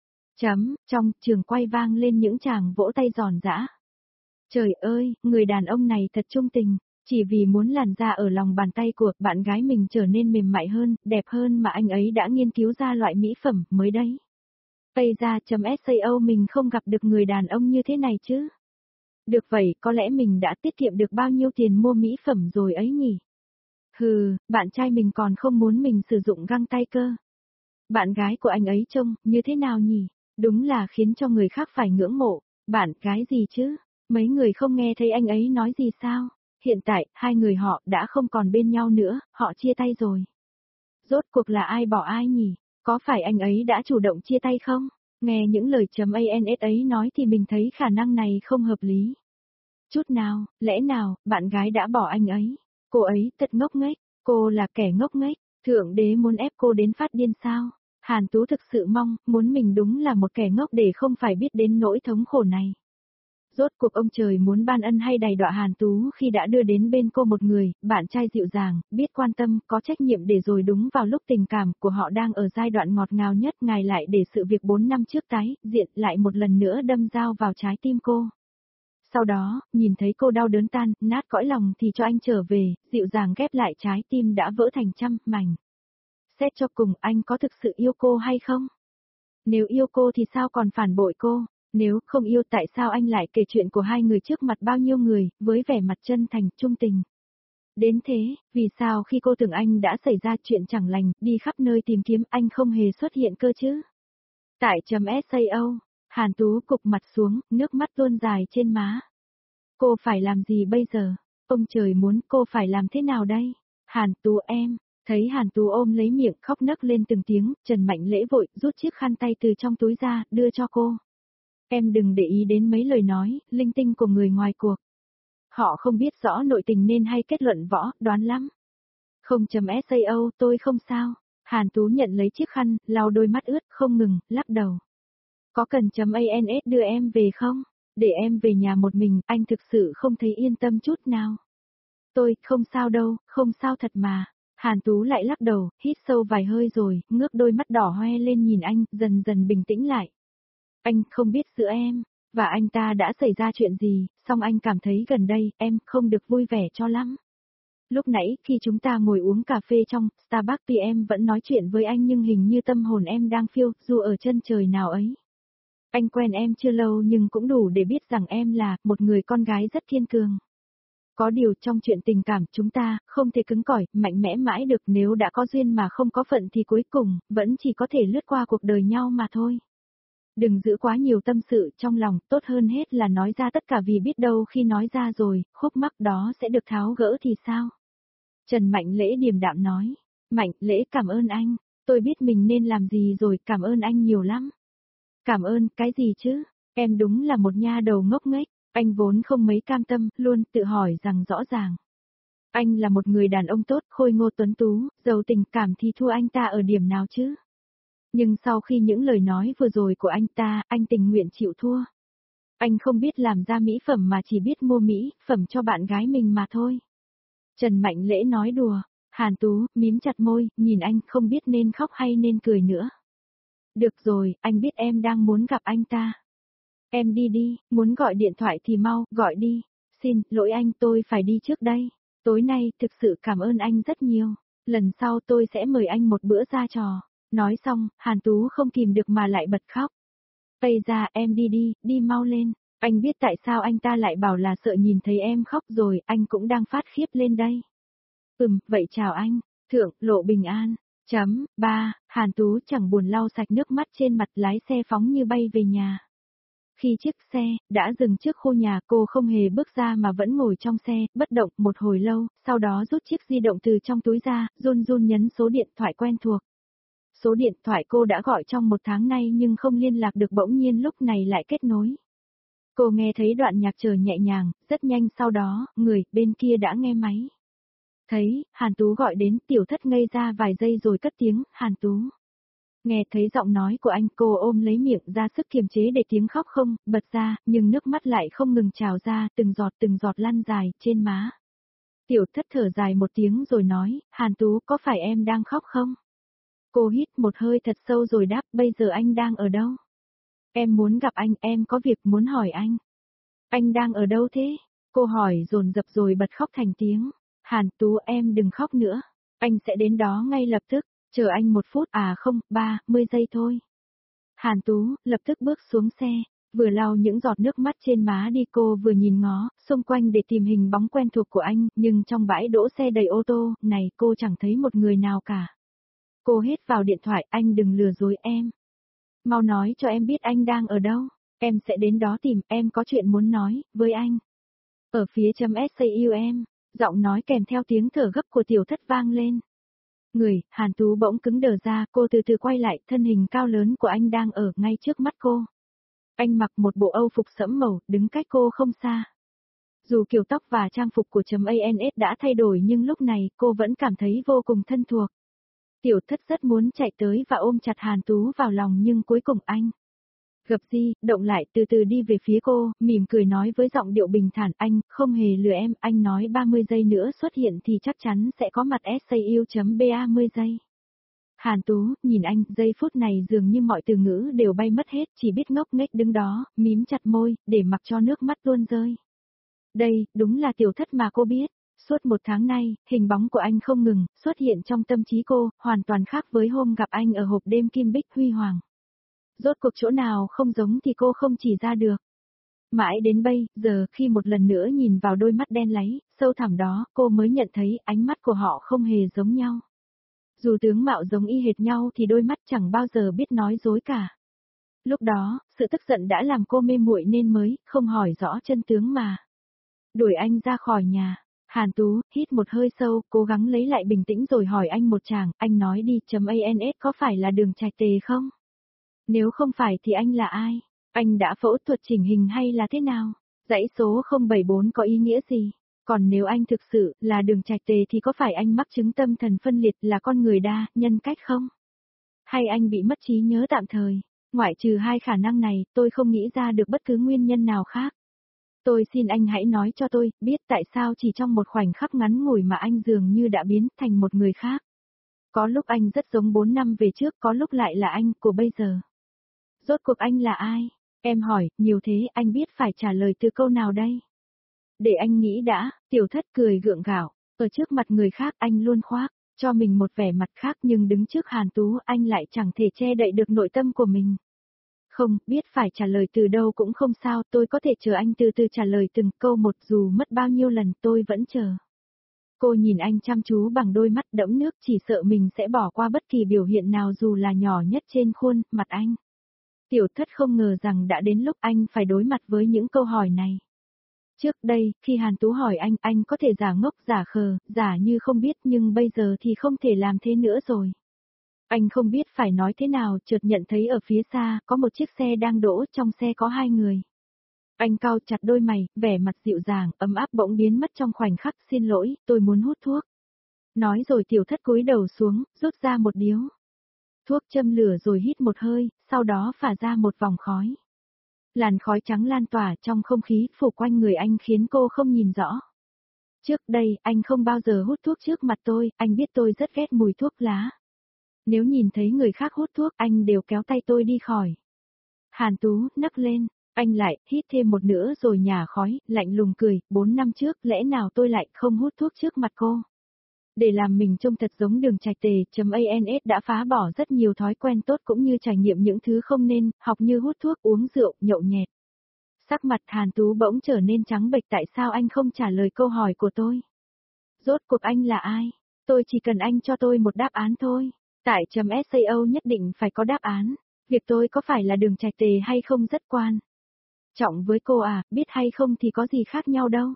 Trong trường quay vang lên những tràng vỗ tay giòn giã. Trời ơi, người đàn ông này thật trung tình, chỉ vì muốn làn da ở lòng bàn tay của bạn gái mình trở nên mềm mại hơn, đẹp hơn mà anh ấy đã nghiên cứu ra loại mỹ phẩm mới đấy. Tây ra.sao mình không gặp được người đàn ông như thế này chứ. Được vậy, có lẽ mình đã tiết kiệm được bao nhiêu tiền mua mỹ phẩm rồi ấy nhỉ? Hừ, bạn trai mình còn không muốn mình sử dụng găng tay cơ. Bạn gái của anh ấy trông như thế nào nhỉ? Đúng là khiến cho người khác phải ngưỡng mộ. Bạn gái gì chứ? Mấy người không nghe thấy anh ấy nói gì sao? Hiện tại, hai người họ đã không còn bên nhau nữa, họ chia tay rồi. Rốt cuộc là ai bỏ ai nhỉ? Có phải anh ấy đã chủ động chia tay không? Nghe những lời .ans ấy nói thì mình thấy khả năng này không hợp lý. Chút nào, lẽ nào, bạn gái đã bỏ anh ấy? Cô ấy thật ngốc nghếch, cô là kẻ ngốc nghếch, thượng đế muốn ép cô đến phát điên sao? Hàn Tú thực sự muốn mình đúng là một kẻ ngốc để không phải biết đến nỗi thống khổ này. Rốt cuộc ông trời muốn ban ân hay đày đọa Hàn Tú khi đã đưa đến bên cô một người, bạn trai dịu dàng, biết quan tâm, có trách nhiệm để rồi đúng vào lúc tình cảm của họ đang ở giai đoạn ngọt ngào nhất ngài lại để sự việc 4 năm trước tái, diện lại một lần nữa đâm dao vào trái tim cô. Sau đó, nhìn thấy cô đau đớn tan, nát cõi lòng thì cho anh trở về, dịu dàng ghép lại trái tim đã vỡ thành trăm mảnh. Xét cho cùng anh có thực sự yêu cô hay không? Nếu yêu cô thì sao còn phản bội cô? Nếu không yêu tại sao anh lại kể chuyện của hai người trước mặt bao nhiêu người, với vẻ mặt chân thành, trung tình? Đến thế, vì sao khi cô tưởng anh đã xảy ra chuyện chẳng lành, đi khắp nơi tìm kiếm anh không hề xuất hiện cơ chứ? Tại .sao, Hàn Tú cụp mặt xuống, nước mắt tuôn dài trên má. Cô phải làm gì bây giờ? Ông trời muốn cô phải làm thế nào đây? Hàn Tú em, thấy Hàn Tú ôm lấy miệng khóc nấc lên từng tiếng, Trần Mạnh Lễ vội rút chiếc khăn tay từ trong túi ra, đưa cho cô. Em đừng để ý đến mấy lời nói, linh tinh của người ngoài cuộc. Họ không biết rõ nội tình nên hay kết luận võ, đoán lắm. Sao, tôi không sao. Hàn Tú nhận lấy chiếc khăn, lau đôi mắt ướt, không ngừng, lắc đầu. Có cần .ans đưa em về không? Để em về nhà một mình, anh thực sự không thấy yên tâm chút nào. Tôi, không sao đâu, không sao thật mà. Hàn Tú lại lắc đầu, hít sâu vài hơi rồi, ngước đôi mắt đỏ hoe lên nhìn anh, dần dần bình tĩnh lại. Anh không biết giữa em và anh ta đã xảy ra chuyện gì, song anh cảm thấy gần đây em không được vui vẻ cho lắm. Lúc nãy khi chúng ta ngồi uống cà phê trong Starbucks thì em vẫn nói chuyện với anh nhưng hình như tâm hồn em đang phiêu dù ở chân trời nào ấy. Anh quen em chưa lâu nhưng cũng đủ để biết rằng em là một người con gái rất kiên cường. Có điều trong chuyện tình cảm chúng ta không thể cứng cỏi, mạnh mẽ mãi được, nếu đã có duyên mà không có phận thì cuối cùng vẫn chỉ có thể lướt qua cuộc đời nhau mà thôi. Đừng giữ quá nhiều tâm sự trong lòng, tốt hơn hết là nói ra tất cả vì biết đâu khi nói ra rồi, khúc mắc đó sẽ được tháo gỡ thì sao? Trần Mạnh Lễ điềm đạm nói. Mạnh Lễ cảm ơn anh, tôi biết mình nên làm gì rồi, cảm ơn anh nhiều lắm. Cảm ơn, cái gì chứ? Em đúng là một nha đầu ngốc nghếch, anh vốn không mấy cam tâm, luôn tự hỏi rằng rõ ràng. Anh là một người đàn ông tốt, khôi ngô tuấn tú, giàu tình cảm thì thua anh ta ở điểm nào chứ? Nhưng sau khi những lời nói vừa rồi của anh ta, anh tình nguyện chịu thua. Anh không biết làm ra mỹ phẩm mà chỉ biết mua mỹ phẩm cho bạn gái mình mà thôi. Trần Mạnh Lễ nói đùa, Hàn Tú, mím chặt môi, nhìn anh không biết nên khóc hay nên cười nữa. Được rồi, anh biết em đang muốn gặp anh ta. Em đi đi, muốn gọi điện thoại thì mau, gọi đi. Xin, lỗi anh, tôi phải đi trước đây. Tối nay, thực sự cảm ơn anh rất nhiều. Lần sau tôi sẽ mời anh một bữa ra trò. Nói xong, Hàn Tú không kìm được mà lại bật khóc. Bây ra em đi đi, đi mau lên. Anh biết tại sao anh ta lại bảo là sợ nhìn thấy em khóc rồi, anh cũng đang phát khiếp lên đây. Vậy chào anh. Thượng, lộ bình an. Hàn Tú chẳng buồn lau sạch nước mắt trên mặt, lái xe phóng như bay về nhà. Khi chiếc xe đã dừng trước khu nhà, cô không hề bước ra mà vẫn ngồi trong xe, bất động một hồi lâu, sau đó rút chiếc di động từ trong túi ra, run run nhấn số điện thoại quen thuộc. Số điện thoại cô đã gọi trong một tháng nay nhưng không liên lạc được, bỗng nhiên lúc này lại kết nối. Cô nghe thấy đoạn nhạc chờ nhẹ nhàng, rất nhanh sau đó, người bên kia đã nghe máy. Thấy, Hàn Tú gọi đến, Tiểu Thất ngây ra vài giây rồi cất tiếng, Hàn Tú. Nghe thấy giọng nói của anh, cô ôm lấy miệng ra sức kiềm chế để tiếng khóc không bật ra, nhưng nước mắt lại không ngừng trào ra, từng giọt lăn dài trên má. Tiểu Thất thở dài một tiếng rồi nói, Hàn Tú, có phải em đang khóc không? Cô hít một hơi thật sâu rồi đáp, bây giờ anh đang ở đâu? Em muốn gặp anh, em có việc muốn hỏi anh. Anh đang ở đâu thế? Cô hỏi dồn dập rồi bật khóc thành tiếng. Hàn Tú, em đừng khóc nữa. Anh sẽ đến đó ngay lập tức. Chờ anh 1 phút, 30 giây thôi. Hàn Tú, lập tức bước xuống xe, vừa lau những giọt nước mắt trên má đi, cô vừa nhìn ngó, xung quanh để tìm hình bóng quen thuộc của anh, nhưng trong bãi đỗ xe đầy ô tô, này cô chẳng thấy một người nào cả. Cô hét vào điện thoại, anh đừng lừa dối em. Mau nói cho em biết anh đang ở đâu, em sẽ đến đó tìm, em có chuyện muốn nói, với anh. Ở phía .sam, giọng nói kèm theo tiếng thở gấp của Tiểu Thất vang lên. Hàn Tú bỗng cứng đờ ra, cô từ từ quay lại, thân hình cao lớn của anh đang ở ngay trước mắt cô. Anh mặc một bộ âu phục sẫm màu, đứng cách cô không xa. Dù kiểu tóc và trang phục của .ans đã thay đổi nhưng lúc này cô vẫn cảm thấy vô cùng thân thuộc. Tiểu thất rất muốn chạy tới và ôm chặt Hàn Tú vào lòng nhưng cuối cùng anh gập di, động lại từ từ đi về phía cô, mỉm cười nói với giọng điệu bình thản, anh không hề lừa em, anh nói 30 giây nữa xuất hiện thì chắc chắn sẽ có mặt SAU.30 giây. Hàn Tú, nhìn anh, giây phút này dường như mọi từ ngữ đều bay mất hết, chỉ biết ngốc nghếch đứng đó, mím chặt môi, để mặc cho nước mắt tuôn rơi. Đây, đúng là tiểu thất mà cô biết. Suốt 1 tháng nay, hình bóng của anh không ngừng xuất hiện trong tâm trí cô, hoàn toàn khác với hôm gặp anh ở hộp đêm Kim Bích Huy Hoàng. Rốt cuộc chỗ nào không giống thì cô không chỉ ra được. Mãi đến bây giờ khi một lần nữa nhìn vào đôi mắt đen láy, sâu thẳm đó, cô mới nhận thấy ánh mắt của họ không hề giống nhau. Dù tướng mạo giống y hệt nhau thì đôi mắt chẳng bao giờ biết nói dối cả. Lúc đó, sự tức giận đã làm cô mê muội nên mới không hỏi rõ chân tướng mà. Đuổi anh ra khỏi nhà. Hàn Tú, hít một hơi sâu, cố gắng lấy lại bình tĩnh rồi hỏi anh một tràng, anh nói đi, .ans có phải là Đường Trạch Tề không? Nếu không phải thì anh là ai? Anh đã phẫu thuật chỉnh hình hay là thế nào? Dãy số 074 có ý nghĩa gì? Còn nếu anh thực sự là Đường Trạch Tề thì có phải anh mắc chứng tâm thần phân liệt là con người đa nhân cách không? Hay anh bị mất trí nhớ tạm thời? Ngoại trừ 2 khả năng này, tôi không nghĩ ra được bất cứ nguyên nhân nào khác. Tôi xin anh hãy nói cho tôi, biết tại sao chỉ trong một khoảnh khắc ngắn ngủi mà anh dường như đã biến thành một người khác. Có lúc anh rất giống 4 năm về trước, có lúc lại là anh của bây giờ. Rốt cuộc anh là ai? Em hỏi, nhiều thế anh biết phải trả lời từ câu nào đây? Để anh nghĩ đã, tiểu thất cười gượng gạo, ở trước mặt người khác anh luôn khoác cho mình một vẻ mặt khác nhưng đứng trước Hàn Tú anh lại chẳng thể che đậy được nội tâm của mình. Không, biết phải trả lời từ đâu cũng không sao, tôi có thể chờ anh từ từ trả lời từng câu một dù mất bao nhiêu lần tôi vẫn chờ. Cô nhìn anh chăm chú bằng đôi mắt đẫm nước chỉ sợ mình sẽ bỏ qua bất kỳ biểu hiện nào dù là nhỏ nhất trên khuôn mặt anh. Tiểu thất không ngờ rằng đã đến lúc anh phải đối mặt với những câu hỏi này. Trước đây, khi Hàn Tú hỏi anh có thể giả ngốc giả khờ, giả như không biết nhưng bây giờ thì không thể làm thế nữa rồi. Anh không biết phải nói thế nào, chợt nhận thấy ở phía xa, có một chiếc xe đang đỗ, trong xe có 2 người. Anh cau chặt đôi mày, vẻ mặt dịu dàng, ấm áp bỗng biến mất trong khoảnh khắc, xin lỗi, tôi muốn hút thuốc. Nói rồi tiểu thất cúi đầu xuống, rút ra một điếu. Thuốc châm lửa rồi hít một hơi, sau đó phả ra một vòng khói. Làn khói trắng lan tỏa trong không khí phủ quanh người anh khiến cô không nhìn rõ. Trước đây, anh không bao giờ hút thuốc trước mặt tôi, anh biết tôi rất ghét mùi thuốc lá. Nếu nhìn thấy người khác hút thuốc anh đều kéo tay tôi đi khỏi. Hàn Tú nấc lên, anh lại hít thêm một nữa rồi nhả khói, lạnh lùng cười, 4 năm trước lẽ nào tôi lại không hút thuốc trước mặt cô. Để làm mình trông thật giống Đường Trạch Tề.ans đã phá bỏ rất nhiều thói quen tốt cũng như trải nghiệm những thứ không nên, học như hút thuốc, uống rượu, nhậu nhẹt. Sắc mặt Hàn Tú bỗng trở nên trắng bệch, tại sao anh không trả lời câu hỏi của tôi? Rốt cuộc anh là ai? Tôi chỉ cần anh cho tôi một đáp án thôi. Tại .sao nhất định phải có đáp án. Việc tôi có phải là Đường Trạch Tề hay không rất quan trọng với cô à, biết hay không thì có gì khác nhau đâu.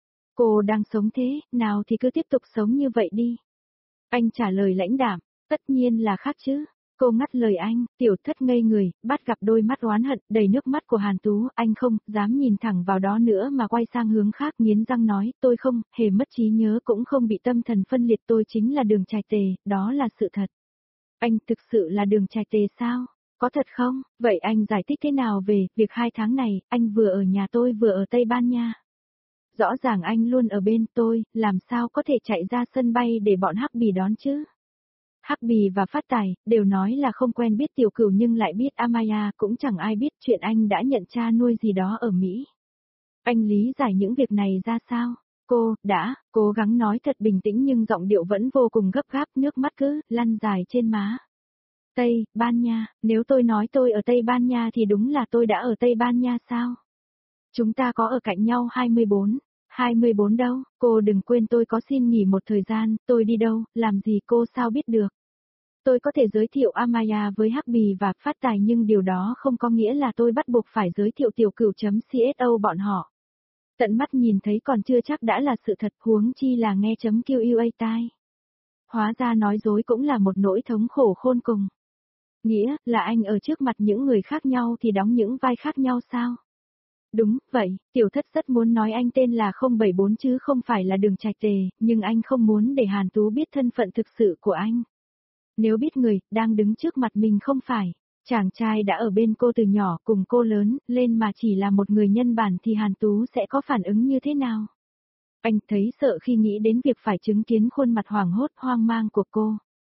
Cô đang sống thế, nào thì cứ tiếp tục sống như vậy đi. Anh trả lời lãnh đạm, tất nhiên là khác chứ. Cô ngắt lời anh, tiểu thất ngây người, bắt gặp đôi mắt oán hận, đầy nước mắt của Hàn Tú, anh không dám nhìn thẳng vào đó nữa mà quay sang hướng khác nghiến răng nói, tôi không, hề mất trí nhớ cũng không bị tâm thần phân liệt, tôi chính là Đường Trạch Tề, đó là sự thật. Anh thực sự là Đường Trạch Tề sao? Có thật không? Vậy anh giải thích thế nào về việc 2 tháng này, anh vừa ở nhà tôi vừa ở Tây Ban Nha? Rõ ràng anh luôn ở bên tôi, làm sao có thể chạy ra sân bay để bọn Hắc Bì đón chứ? Hắc Bì và Phát Tài đều nói là không quen biết Tiểu Cửu nhưng lại biết Amaya, cũng chẳng ai biết chuyện anh đã nhận cha nuôi gì đó ở Mỹ. Anh lý giải những việc này ra sao? Cô đã cố gắng nói thật bình tĩnh nhưng giọng điệu vẫn vô cùng gấp gáp, nước mắt cứ lăn dài trên má. Tây Ban Nha, nếu tôi nói tôi ở Tây Ban Nha thì đúng là tôi đã ở Tây Ban Nha sao? Chúng ta có ở cạnh nhau 24. 24 đâu, cô đừng quên tôi có xin nghỉ một thời gian, tôi đi đâu, làm gì cô sao biết được. Tôi có thể giới thiệu Amaya với Hắc Bì và Phát Tài nhưng điều đó không có nghĩa là tôi bắt buộc phải giới thiệu Tiểu Cửu.cso bọn họ. Tận mắt nhìn thấy còn chưa chắc đã là sự thật, huống chi là nghe .qua tai. Hóa ra nói dối cũng là một nỗi thống khổ khôn cùng. Nghĩa là anh ở trước mặt những người khác nhau thì đóng những vai khác nhau sao? Đúng, vậy, tiểu thất rất muốn nói anh tên là 074 chứ không phải là Đường Trạch Tề, nhưng anh không muốn để Hàn Tú biết thân phận thực sự của anh. Nếu biết người, đang đứng trước mặt mình không phải, chàng trai đã ở bên cô từ nhỏ cùng cô lớn, lên mà chỉ là một người nhân bản thì Hàn Tú sẽ có phản ứng như thế nào? Anh thấy sợ khi nghĩ đến việc phải chứng kiến khuôn mặt hoảng hốt hoang mang của cô.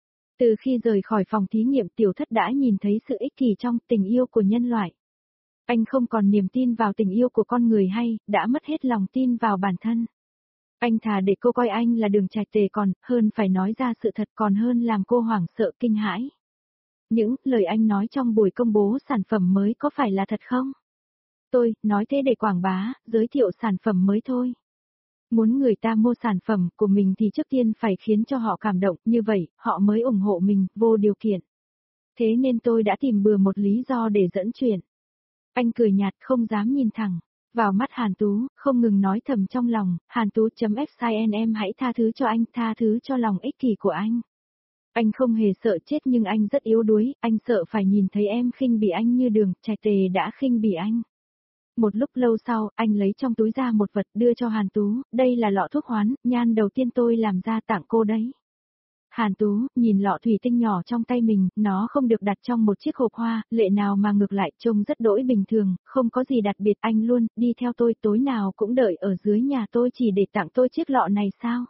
Từ khi rời khỏi phòng thí nghiệm Tiểu Thất đã nhìn thấy sự ích kỷ trong tình yêu của nhân loại. Anh không còn niềm tin vào tình yêu của con người hay, đã mất hết lòng tin vào bản thân. Anh thà để cô coi anh là Đường Trạch Tề còn, hơn phải nói ra sự thật còn hơn làm cô hoảng sợ kinh hãi. Những lời anh nói trong buổi công bố sản phẩm mới có phải là thật không? Tôi, nói thế để quảng bá, giới thiệu sản phẩm mới thôi. Muốn người ta mua sản phẩm của mình thì trước tiên phải khiến cho họ cảm động, như vậy, họ mới ủng hộ mình, vô điều kiện. Thế nên tôi đã tìm bừa một lý do để dẫn chuyện. Anh cười nhạt không dám nhìn thẳng vào mắt Hàn Tú, không ngừng nói thầm trong lòng, Hàn Tú.xin em hãy tha thứ cho anh, tha thứ cho lòng ích kỷ của anh. Anh không hề sợ chết nhưng anh rất yếu đuối, anh sợ phải nhìn thấy em khinh bỉ anh như Đường Trạch Tề đã khinh bỉ anh. Một lúc lâu sau, anh lấy trong túi ra một vật đưa cho Hàn Tú, đây là lọ thuốc hoán, nhan đầu tiên tôi làm ra tặng cô đấy. Hàn Tú, nhìn lọ thủy tinh nhỏ trong tay mình, nó không được đặt trong một chiếc hộp hoa, lệ nào mà ngược lại trông rất đỗi bình thường, không có gì đặc biệt anh luôn, đi theo tôi tối nào cũng đợi ở dưới nhà tôi chỉ để tặng tôi chiếc lọ này sao?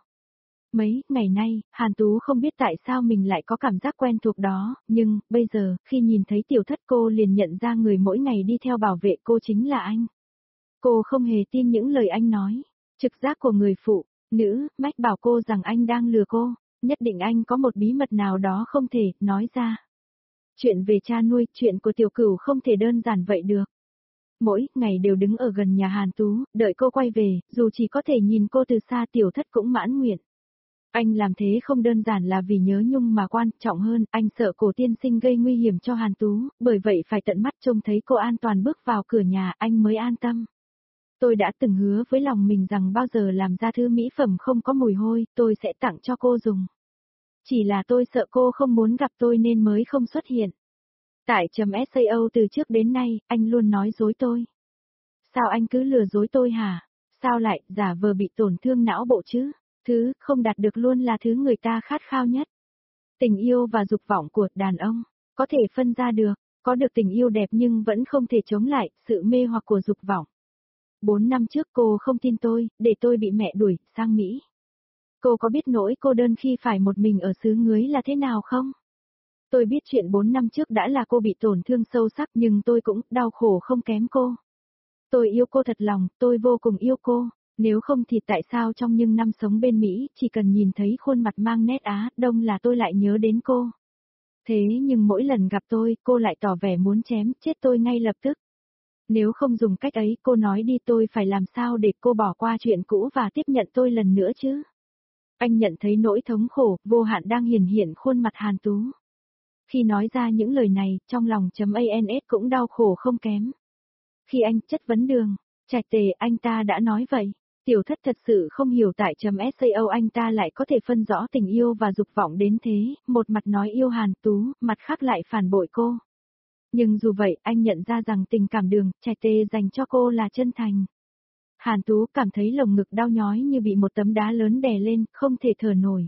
Mấy ngày nay, Hàn Tú không biết tại sao mình lại có cảm giác quen thuộc đó, nhưng, bây giờ, khi nhìn thấy Tiểu Thất cô liền nhận ra người mỗi ngày đi theo bảo vệ cô chính là anh. Cô không hề tin những lời anh nói. Trực giác của người phụ nữ, mách bảo cô rằng anh đang lừa cô, nhất định anh có một bí mật nào đó không thể nói ra. Chuyện về cha nuôi, chuyện của Tiểu Cửu không thể đơn giản vậy được. Mỗi ngày đều đứng ở gần nhà Hàn Tú, đợi cô quay về, dù chỉ có thể nhìn cô từ xa Tiểu Thất cũng mãn nguyện. Anh làm thế không đơn giản là vì nhớ nhung mà quan trọng hơn, anh sợ Cổ tiên sinh gây nguy hiểm cho Hàn Tú, bởi vậy phải tận mắt trông thấy cô an toàn bước vào cửa nhà anh mới an tâm. Tôi đã từng hứa với lòng mình rằng bao giờ làm ra thứ mỹ phẩm không có mùi hôi, tôi sẽ tặng cho cô dùng. Chỉ là tôi sợ cô không muốn gặp tôi nên mới không xuất hiện. Tại .sao từ trước đến nay, anh luôn nói dối tôi. Sao anh cứ lừa dối tôi hả? Sao lại giả vờ bị tổn thương não bộ chứ? Thứ không đạt được luôn là thứ người ta khát khao nhất. Tình yêu và dục vọng của đàn ông, có thể phân ra được, có được tình yêu đẹp nhưng vẫn không thể chống lại sự mê hoặc của dục vọng. 4 năm trước cô không tin tôi, để tôi bị mẹ đuổi sang Mỹ. Cô có biết nỗi cô đơn khi phải một mình ở xứ Ngưới là thế nào không? Tôi biết chuyện 4 năm trước đã là cô bị tổn thương sâu sắc nhưng tôi cũng đau khổ không kém cô. Tôi yêu cô thật lòng, tôi vô cùng yêu cô. Nếu không thì tại sao trong những năm sống bên Mỹ, chỉ cần nhìn thấy khuôn mặt mang nét Á Đông là tôi lại nhớ đến cô. Thế nhưng mỗi lần gặp tôi, cô lại tỏ vẻ muốn chém chết tôi ngay lập tức. Nếu không dùng cách ấy, cô nói đi tôi phải làm sao để cô bỏ qua chuyện cũ và tiếp nhận tôi lần nữa chứ? Anh nhận thấy nỗi thống khổ, vô hạn đang hiển hiện khuôn mặt Hàn Tú. Khi nói ra những lời này, trong lòng .ans cũng đau khổ không kém. Khi anh chất vấn Đường Trạch Tề anh ta đã nói vậy. Tiểu Thất thật sự không hiểu tại .sao anh ta lại có thể phân rõ tình yêu và dục vọng đến thế, một mặt nói yêu Hàn Tú, mặt khác lại phản bội cô. Nhưng dù vậy, anh nhận ra rằng tình cảm Đường Trạch Tề dành cho cô là chân thành. Hàn Tú cảm thấy lồng ngực đau nhói như bị một tấm đá lớn đè lên, không thể thở nổi.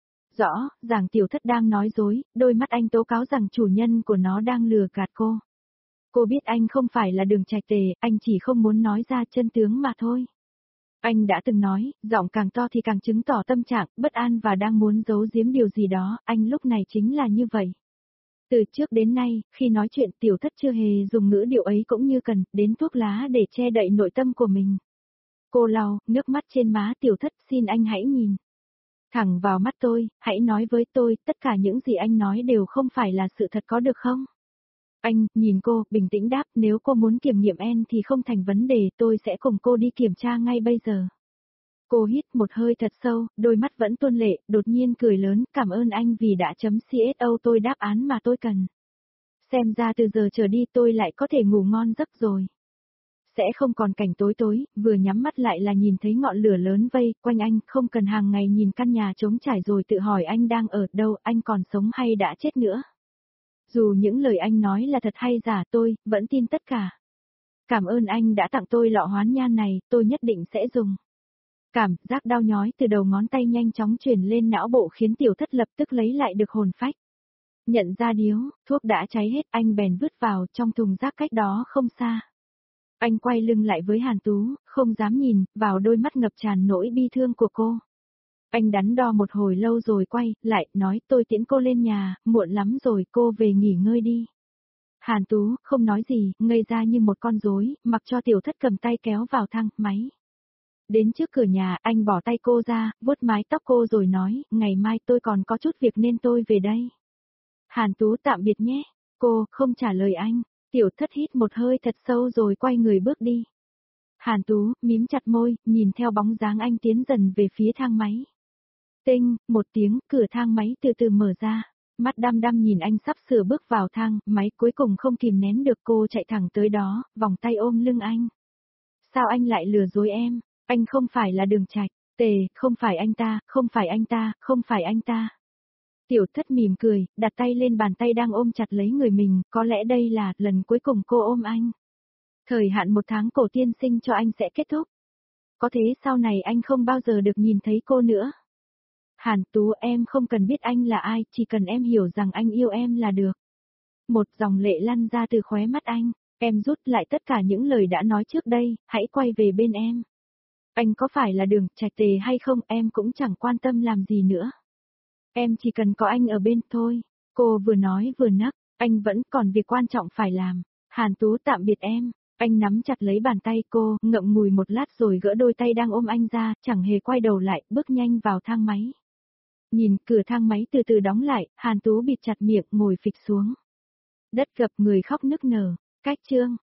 Rõ ràng Tiểu Thất đang nói dối, đôi mắt anh tố cáo rằng chủ nhân của nó đang lừa gạt cô. Cô biết anh không phải là Đường Trạch Tề, anh chỉ không muốn nói ra chân tướng mà thôi. Anh đã từng nói, giọng càng to thì càng chứng tỏ tâm trạng, bất an và đang muốn giấu giếm điều gì đó, anh lúc này chính là như vậy. Từ trước đến nay, khi nói chuyện Tiểu Thất chưa hề dùng ngữ điệu ấy cũng như cần, đến thuốc lá để che đậy nội tâm của mình. Cô lau, nước mắt trên má Tiểu Thất xin anh hãy nhìn. Thẳng vào mắt tôi, hãy nói với tôi, tất cả những gì anh nói đều không phải là sự thật có được không? Anh, nhìn cô, bình tĩnh đáp, nếu cô muốn kiểm nghiệm N thì không thành vấn đề, tôi sẽ cùng cô đi kiểm tra ngay bây giờ. Cô hít một hơi thật sâu, đôi mắt vẫn tuôn lệ, đột nhiên cười lớn, cảm ơn anh vì đã .co tôi đáp án mà tôi cần. Xem ra từ giờ trở đi tôi lại có thể ngủ ngon giấc rồi. Sẽ không còn cảnh tối tối, vừa nhắm mắt lại là nhìn thấy ngọn lửa lớn vây quanh anh, không cần hàng ngày nhìn căn nhà trống trải rồi tự hỏi anh đang ở đâu, anh còn sống hay đã chết nữa. Dù những lời anh nói là thật hay giả tôi, vẫn tin tất cả. Cảm ơn anh đã tặng tôi lọ hoán nhan này, tôi nhất định sẽ dùng. Cảm giác đau nhói từ đầu ngón tay nhanh chóng truyền lên não bộ khiến Tiểu Thất lập tức lấy lại được hồn phách. Nhận ra điếu, thuốc đã cháy hết, anh bèn vứt vào trong thùng rác cách đó không xa. Anh quay lưng lại với Hàn Tú, không dám nhìn vào đôi mắt ngập tràn nỗi bi thương của cô. Anh đắn đo một hồi lâu rồi quay lại, nói tôi tiễn cô lên nhà, muộn lắm rồi, cô về nghỉ ngơi đi. Hàn Tú không nói gì, ngây ra như một con rối, mặc cho Tiểu Thất cầm tay kéo vào thang máy. Đến trước cửa nhà, anh bỏ tay cô ra, vuốt mái tóc cô rồi nói, ngày mai tôi còn có chút việc nên tôi về đây. Hàn Tú tạm biệt nhé. Cô không trả lời anh. Tiểu Thất hít một hơi thật sâu rồi quay người bước đi. Hàn Tú mím chặt môi, nhìn theo bóng dáng anh tiến dần về phía thang máy. Tinh, một tiếng, cửa thang máy từ từ mở ra. Mắt đăm đăm nhìn anh sắp sửa bước vào thang máy, cuối cùng không kìm nén được, cô chạy thẳng tới đó, vòng tay ôm lưng anh. Sao anh lại lừa dối em? Anh không phải là Đường Trạch. Tề, không phải anh ta, không phải anh ta, không phải anh ta. Tiểu Thất mỉm cười, đặt tay lên bàn tay đang ôm chặt lấy người mình, có lẽ đây là lần cuối cùng cô ôm anh. Thời hạn 1 tháng cổ tiên sinh cho anh sẽ kết thúc. Có thế sau này anh không bao giờ được nhìn thấy cô nữa. Hàn Tú, em không cần biết anh là ai, chỉ cần em hiểu rằng anh yêu em là được. Một dòng lệ lăn ra từ khóe mắt anh, em rút lại tất cả những lời đã nói trước đây, hãy quay về bên em. Anh có phải là Đường Trạch Tề hay không, em cũng chẳng quan tâm làm gì nữa. Em chỉ cần có anh ở bên thôi. Cô vừa nói vừa nấc, anh vẫn còn việc quan trọng phải làm. Hàn Tú tạm biệt em. Anh nắm chặt lấy bàn tay cô, ngậm ngùi một lát rồi gỡ đôi tay đang ôm anh ra, chẳng hề quay đầu lại, bước nhanh vào thang máy. Nhìn cửa thang máy từ từ đóng lại, Hàn Tú bịt chặt miệng, ngồi phịch xuống. Đất gập người khóc nức nở. Cách chương.